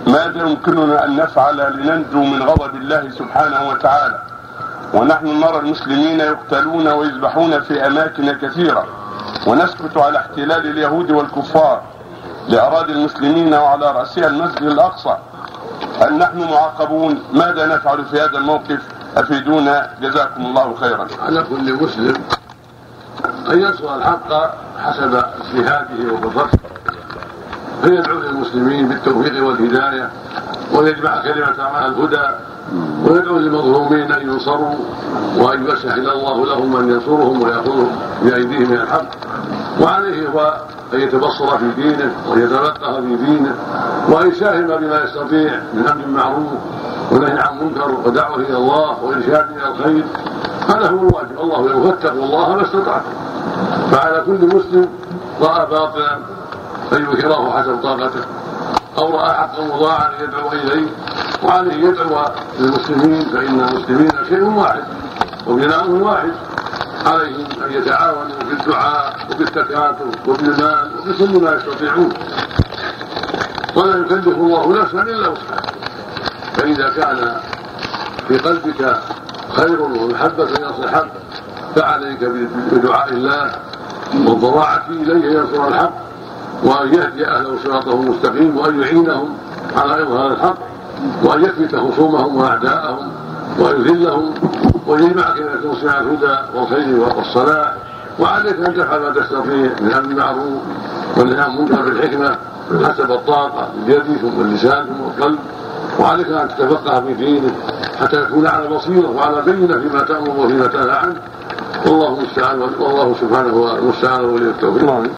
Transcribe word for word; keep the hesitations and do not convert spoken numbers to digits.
ماذا يمكننا أن نفعل لننجو من غضب الله سبحانه وتعالى، ونحن نرى المسلمين يقتلون ويذبحون في أماكن كثيرة، ونسكت على احتلال اليهود والكفار لأراضي المسلمين وعلى رأسها المسجد الأقصى؟ هل نحن معاقبون؟ ماذا نفعل في هذا الموقف؟ أفيدونا جزاكم الله خيرا. على كل مسلم أن ينصر الحق حسب اجتهاده وبصره، فيدعو للمسلمين بالتوفيق والهداية ويجمع كلمة مع الهدى، ويدعو للمظلومين أن ينصروا وأن يسهل الله لهم أن ينصرهم ويأخذهم بأيديهم من الحق. وعليه هو أن يتبصر في دينه وأن يتفقه في دينه وأن يساهم بما يستطيع من أمر معروف ونهي عن منكر ودعوة إلى الله وإرشاد إلى الخير. هذا هو الواجب. الله يقول فاتقوا الله ما استطعتم. فعلى كل مسلم رأى باطلا أن ينكره حسب طاقته، أو رأى حقا مضاعا يدعو إليه، وعليه يدعو للمسلمين، فإن المسلمين شيء واحد وبناء واحد. عليهم أن يتعاونوا بالدعاء وبالتكاتف وبالمال وبكل ما يستطيعون، ولا يكلف الله نفسا إلا وسعها. فإذا كان في قلبك خير ومحبة إلى الحق فعليك بدعاء الله والضراعة إليه ينصر الحق، وأن يهدي أهله صراطه المستقيم، وأن يعينهم على إظهار الحق، وأن يكبت خصومهم وأعداءهم ويذلهم، ويجمع كلمة توسع الهدى والخير والصلاح. وعليك أن تفعل ما تستطيع من أمر المعروف والنهي عن المنكر بالحكمة حسب الطاقة بيدك واللسان والقلب. وعليك أن تتفقه في دينك حتى يكون على بصيرة وعلى بينة فيما تأمر وفيما تنهى عنه. والله المستعان، والله سبحانه هو المستعان ولي التوفيق.